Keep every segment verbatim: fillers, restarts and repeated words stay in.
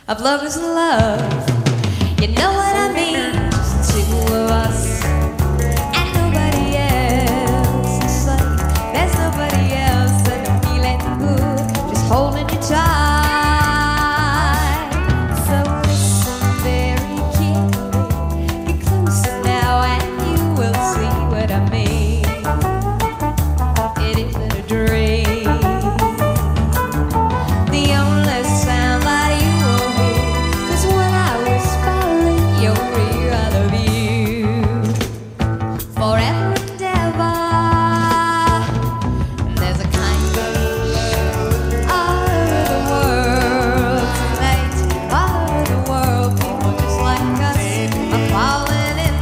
of love is love. You know what I mean? Two of us and nobody else. It's like there's nobody else, and I'm feeling good, just holding you tight. So listen very carefully, get closer now, and you will see what I mean. It isn't a dream. The only sound that you will hear is when I whisper in your ear, I love you forever and ever. And there's a kind of all over the world tonight, all over the world, people just like us are falling in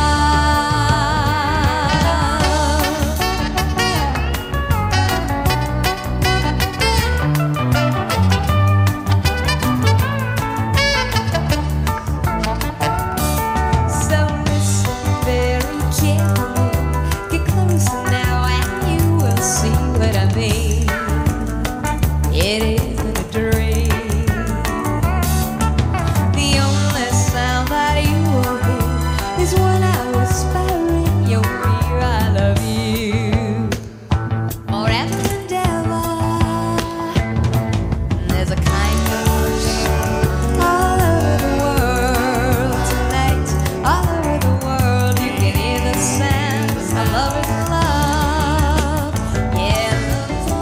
So listen very carefully, get closer now, and you will see what I mean. It isn't a dream. The only sound that you will hear is when I whisper in your ear, I love you forever and ever. And there's a kindness all over the world tonight, all over the world. You can hear the sounds of love is love. Yeah, love is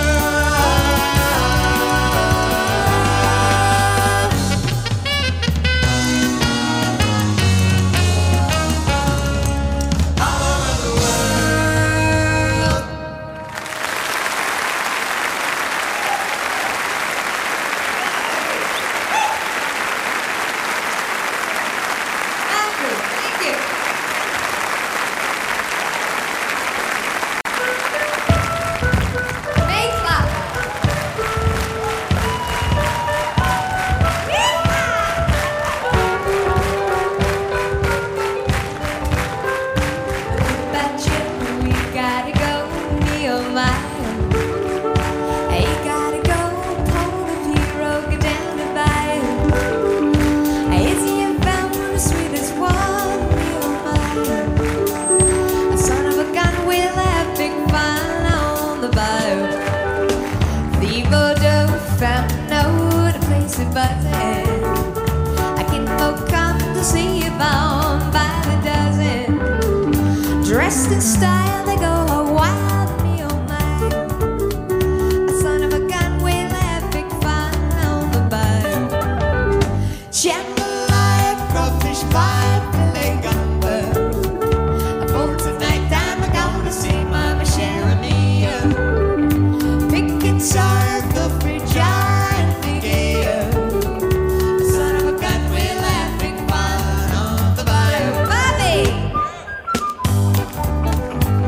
Thank you. Mayflower. About you, we gotta go, me oh my. Hey, gotta go, Port of Hero, go down the bayou. Hey, is he found the sweetest one, me oh my. A son of a gun, we'll have big fun on the bayou. The Bordeaux found no to place it buzzing. I can folk come to see you bound by the dozen. Dressed in style, they go wild, me oh my. A son of a gun, we'll have big fun on the bayou. Jambalaya, crawfish pie, filet gumbo. For tonight, I'm gonna see Mama Sharamia. Big guitar, the free giant figure. A son of a gun, we'll have big fun on the bayou. Bobby!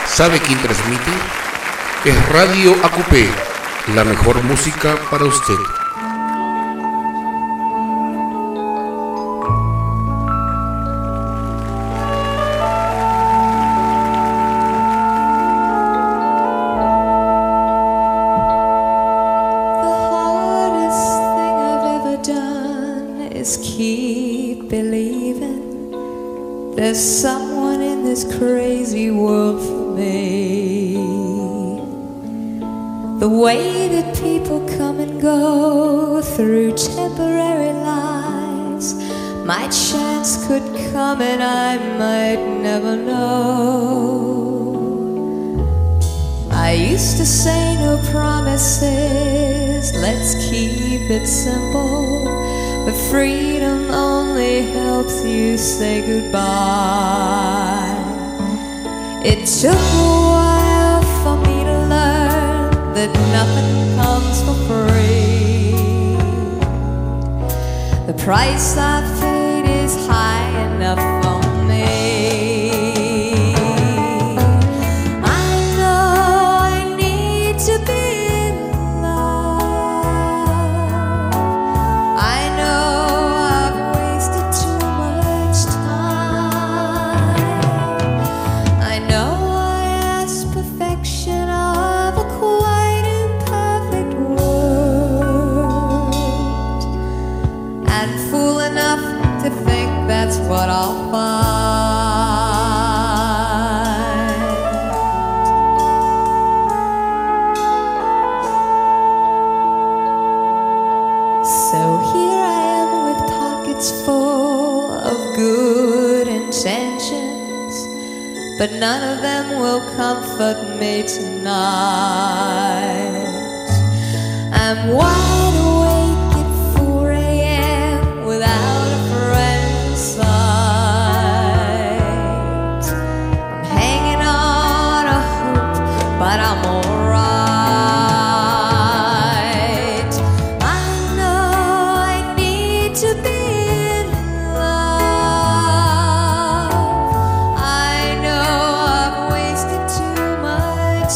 ¿Sabe quién transmite? Es Radio Acupé, la mejor música para usted. There's someone in this crazy world for me. The way that people come and go through temporary lives, my chance could come and I might never know. I used to say no promises, let's keep it simple. But freedom only helps you say goodbye. It took a while for me to learn that nothing comes for free. The price I paid is high enough for me. I know I need to be what I'll find. So here I am with pockets full of good intentions, but none of them will comfort me tonight. I'm wide awake at four a m without a friend's sight. I'm hanging on a hope, but I'm alright. I know I need to be in love. I know I've wasted too much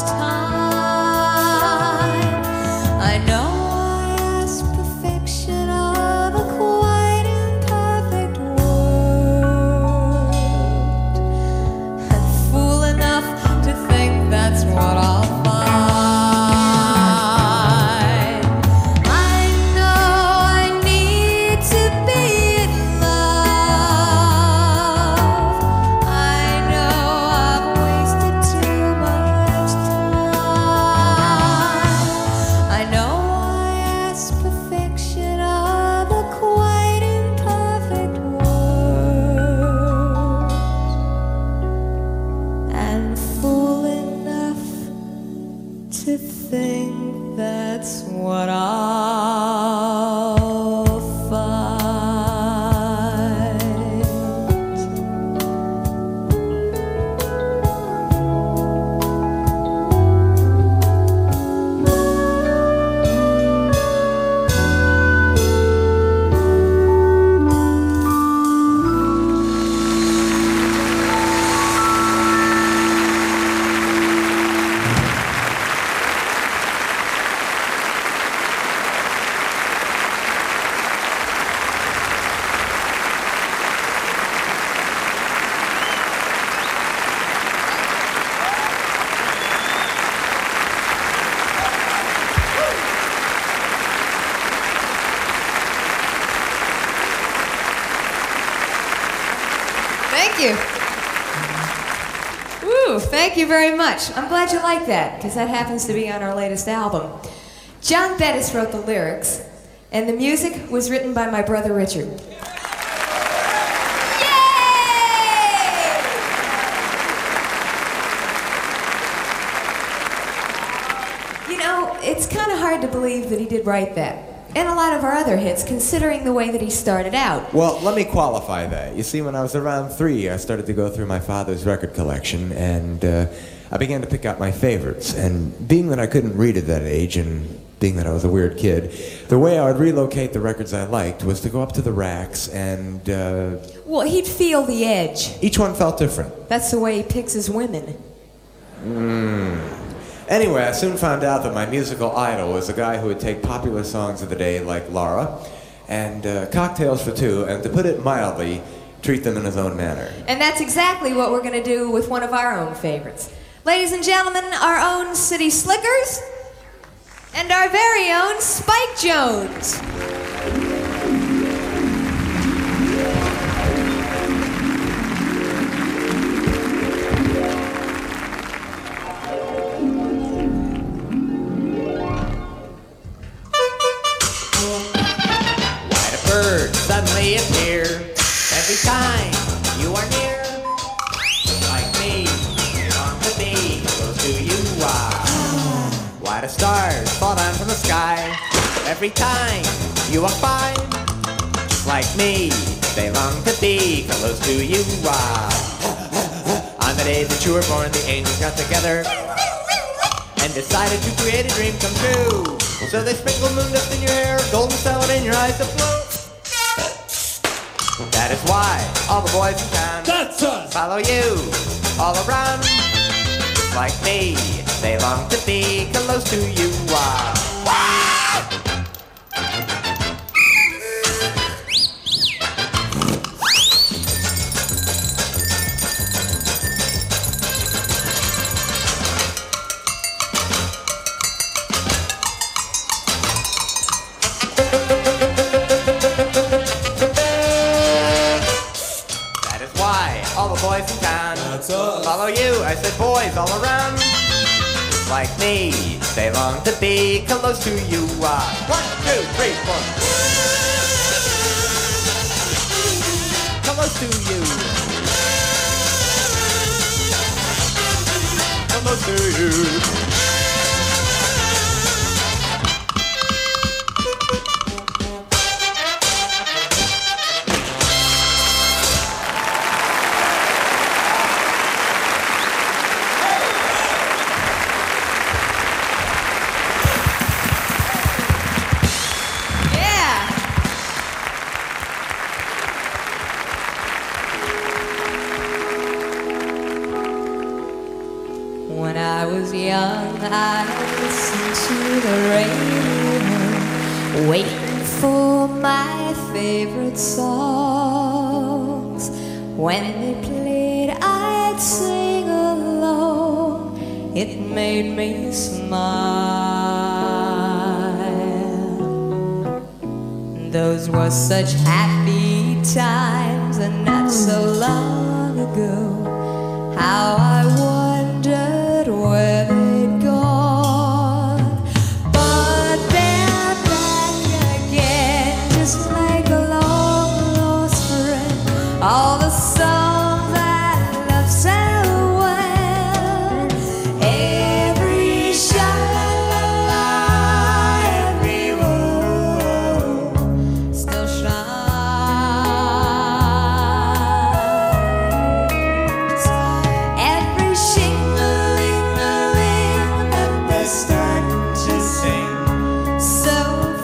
time. I know I asked perfection of a quite imperfect world, and fool enough to think that's what I'll find. I know I need to be in love. I know I've wasted too much time. I know I asked perfection of a quite imperfect world, and fool enough to think that's what I'll find. Thank you. Woo, thank you very much. I'm glad you like that, because that happens to be on our latest album. John Bettis wrote the lyrics, and the music was written by my brother Richard. You know, it's kind of hard to believe that he did write that. And a lot of our other hits, considering the way that he started out. Well, let me qualify that. You see, when I was around three, I started to go through my father's record collection, and uh, I began to pick out my favorites. And being that I couldn't read at that age, and being that I was a weird kid, the way I would relocate the records I liked was to go up to the racks and... Uh, well, he'd feel the edge. Each one felt different. That's the way he picks his women. Mm. Anyway, I soon found out that my musical idol was a guy who would take popular songs of the day like Laura and uh, Cocktails for Two, and to put it mildly, treat them in his own manner. And that's exactly what we're going to do with one of our own favorites. Ladies and gentlemen, our own City Slickers and our very own Spike Jones. Suddenly appear every time you are near. Like me, you long to be close to you are. Why do stars fall down from the sky every time you walk by? Like me, they long to be close to you are. On the day that you were born, the angels got together and decided to create a dream come true. So they sprinkled moon dust in your hair, golden salad in your eyes to flow. That is why all the boys in town That's us. Follow you all around. Just like me, they long to be close to you. Wow. Boys in town, That's us. Follow you, I said boys all around. Like me, they long to be close to you. Uh, one, two, three, four. Close to you. Close to you. Young, I listened to the radio, waiting for my favorite songs. When they played, I'd sing along. It made me smile. Those were such happy times, and not so long ago. How I wondered where they'd gone, but they're back again, just like a long lost friend. All the songs I love so well, every sha-la-la-la, every word still shines. Every shing-a-ling-a-ling that they start to sing so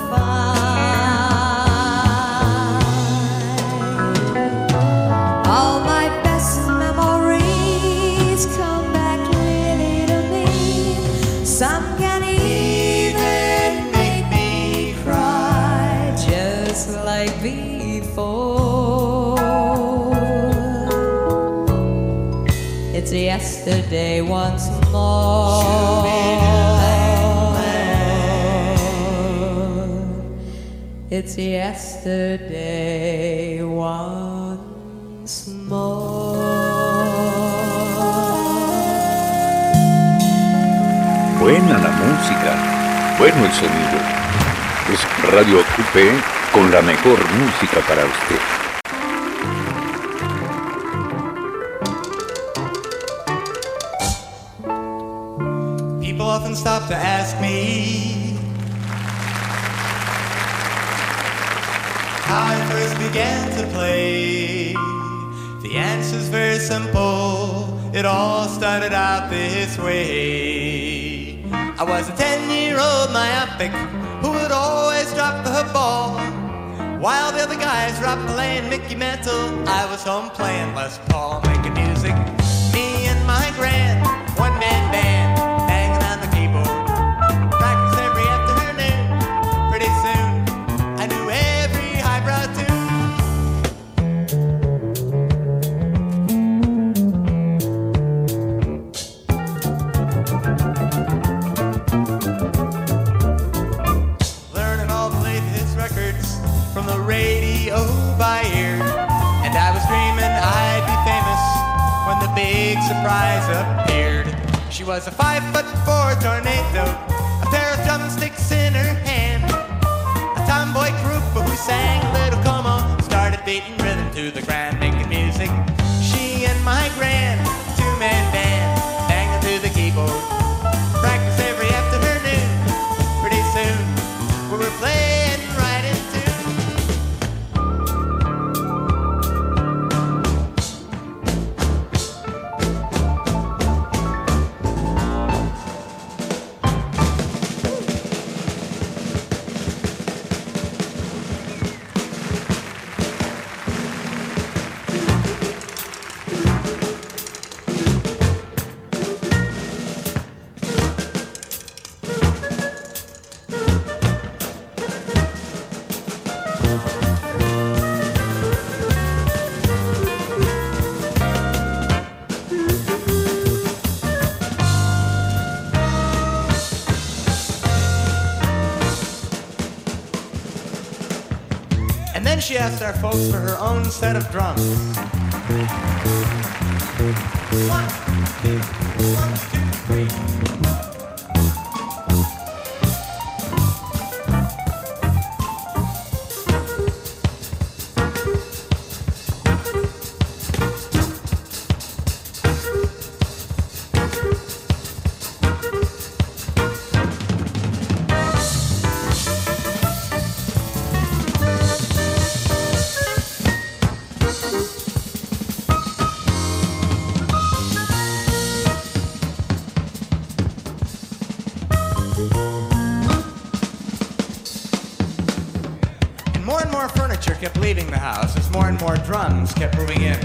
fine. All my best memories come back clearly to me. Some can even make me cry, just like before. It's yesterday once more. It's yesterday once more. Buena la música, bueno el sonido. Es Radio Acupé con la mejor música para usted. People often stop to ask me how I first began to play. The answer's very simple. It all started out this way. I was a ten-year-old myopic who would always drop the ball, while the other guys rocked playing Mickey Mantle. I was home playing Les Paul, making music. Me and my grand one-man band. was a five foot four tornado, a pair of drumsticks in her hand. A tomboy group who sang Little Como started beating rhythm to the grand, making music. She and my grand two-man band banging to the keyboard. Practice every afternoon. Pretty soon we were playing right in tune. And then she asked our folks for her own set of drums. One, one, two, three. And more and more furniture kept leaving the house as more and more drums kept moving in.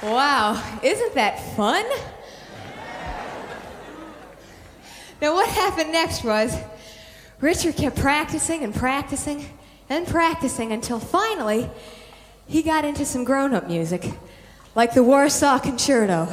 Wow, isn't that fun? Now, what happened next was Richard kept practicing and practicing and practicing until finally he got into some grown-up music, like the Warsaw Concerto.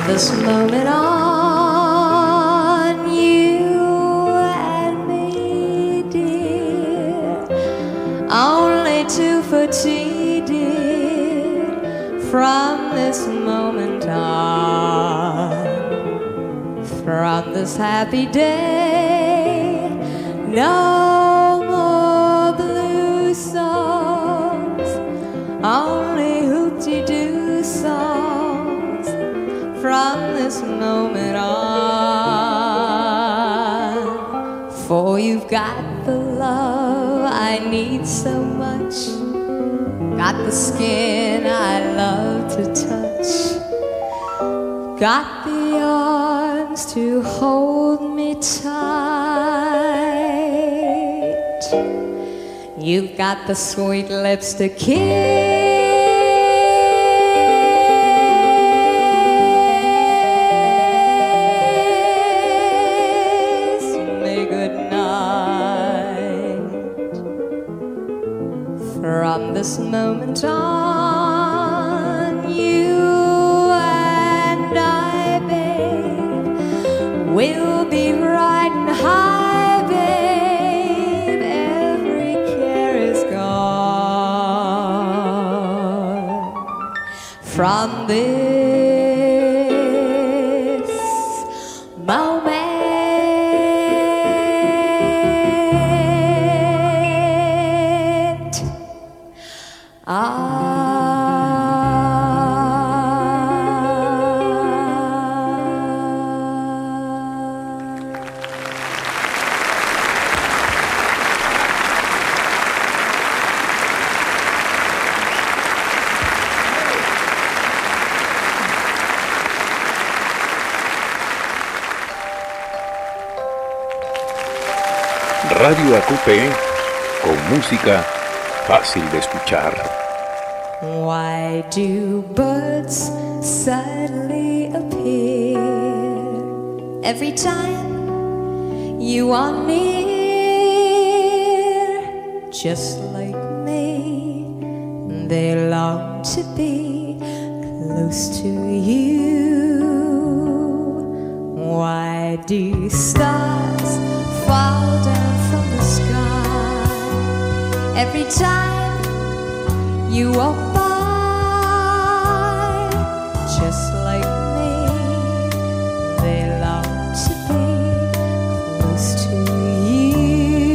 this moment on, you and me, dear, only two for tea, dear, from this moment on, from this happy day, no more blue songs, only hoop-de-doo songs, from this moment on. For you've got the love I need so much, got the skin I love to touch, got the arms to hold me tight. You've got the sweet lips to kiss from this moment on, you and I, babe, will be riding high, babe. Every care is gone from this moment. Radio A Q P con música fácil de escuchar. Why do birds suddenly appear every time you are near? Just like me, they long to be close to you. Why do stars fall down from the sky every time you walk by? Just like me, they long to be close to you.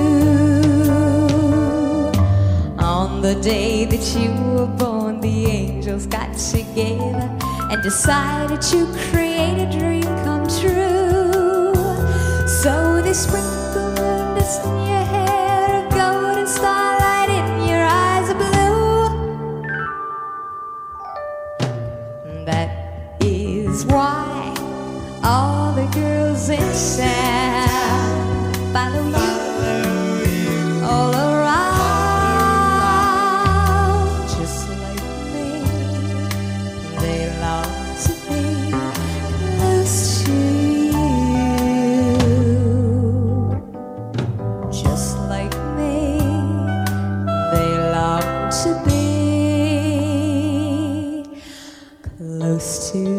On the day that you were born, the angels got together and decided to create a dream come true. So they sprinkled dust in your hair, a golden starlight in your eyes of blue. That is why all the girls in town follow you all around. Just like me, they long to be close to you. Just like me, they long to be close to you.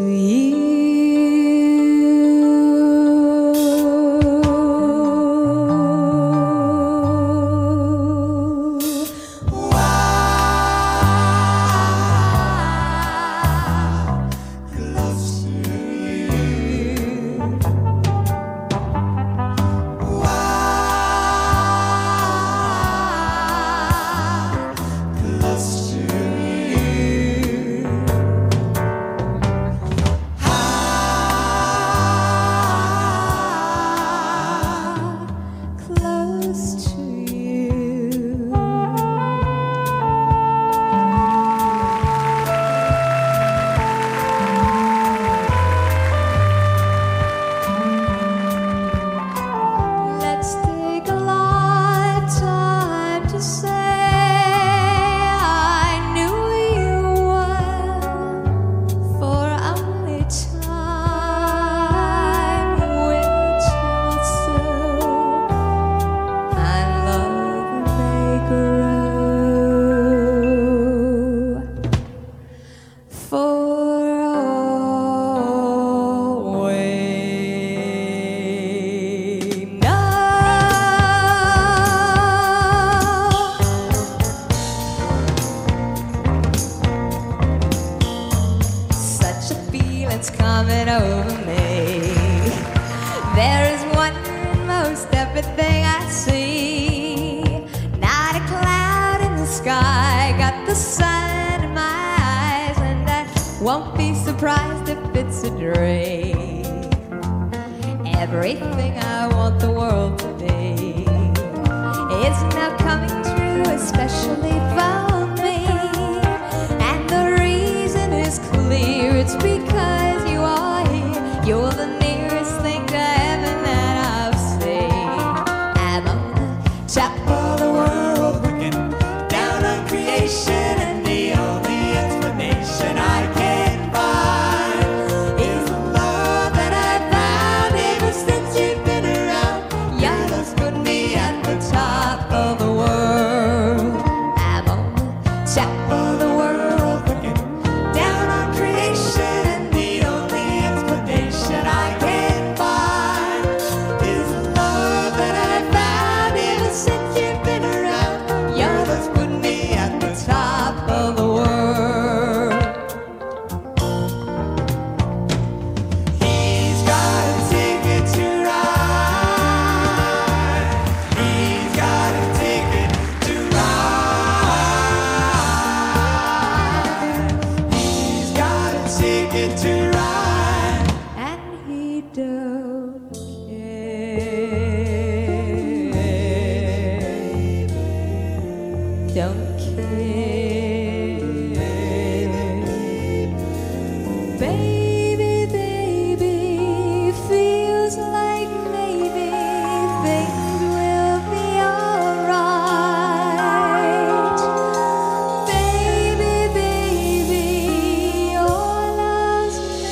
coming over me. There is one in most everything I see. Not a cloud in the sky, got the sun in my eyes, and I won't be surprised if it's a dream. Everything I want the world to be is now coming true, especially for me. And the reason is clear, it's because you are here. You're the nearest thing to heaven that I've seen. I'm on the top of the world, looking down on creation, and the only explanation I can find is the love that I found ever since you've been around. Your love's put me at the top of the world. I'm on the top of the world, looking down on creation, and the only explanation I can find is the love that I found ever since you've been around. Your love's put me at the top of the world. He's got a ticket to ride. He's got a ticket to ride. He's got a ticket to ride, and he don't care. Don't care. Baby, baby, feels like maybe things will be alright. Baby, baby, your love's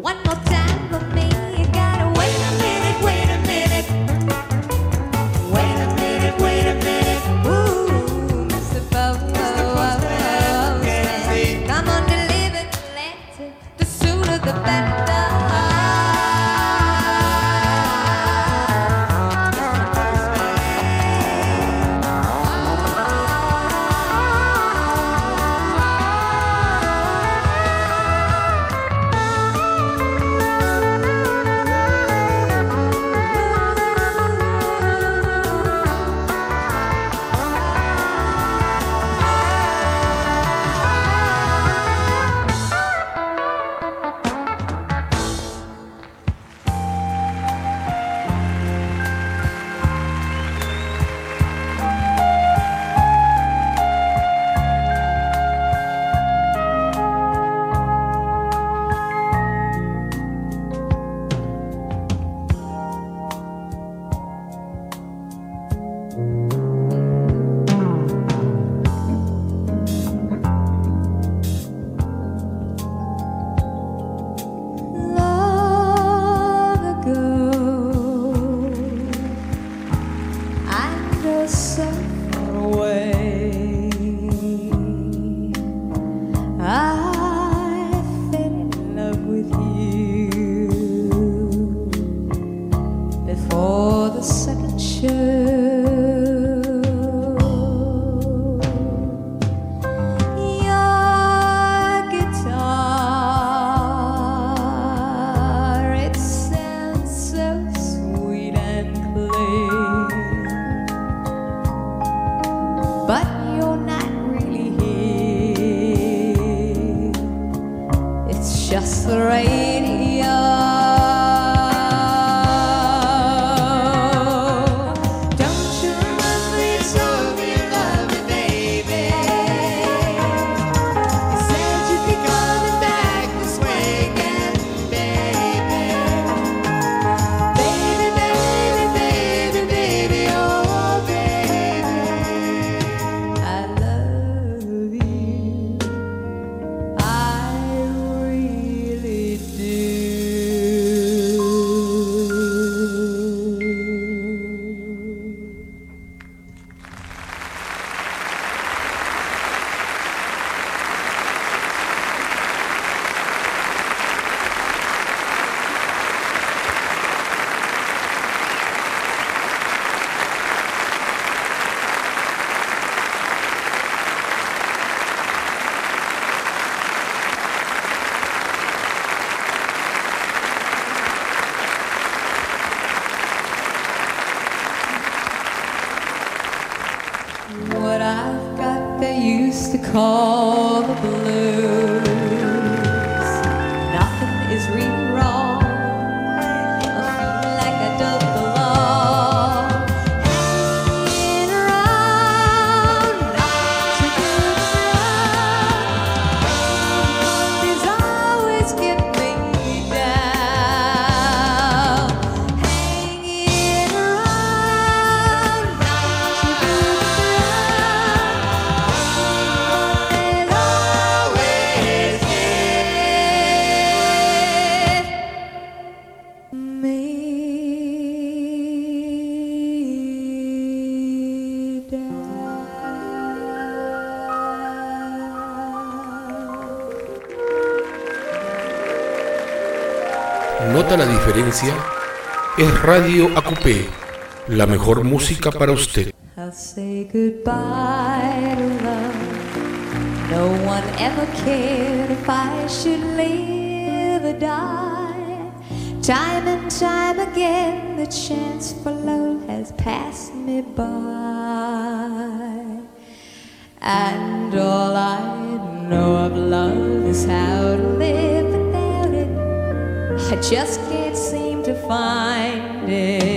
one more time for me. You gotta wait a minute, wait a minute. Wait a minute, wait a minute. Ooh, Mister Postman, come on, deliver the letter. The sooner the better. Call the blues. Nothing is really wrong. I feel like I don't belong. Hanging around, not too good around. These always get me down. Hanging around, not too good ¿Nota la diferencia? Es Radio A Q P, la mejor música para usted. I'll say goodbye to love. No one ever cared if I should live or die. Time and time again, the chance for love has passed me by. And all I know of love is how to live without it. I just can't seem to find it.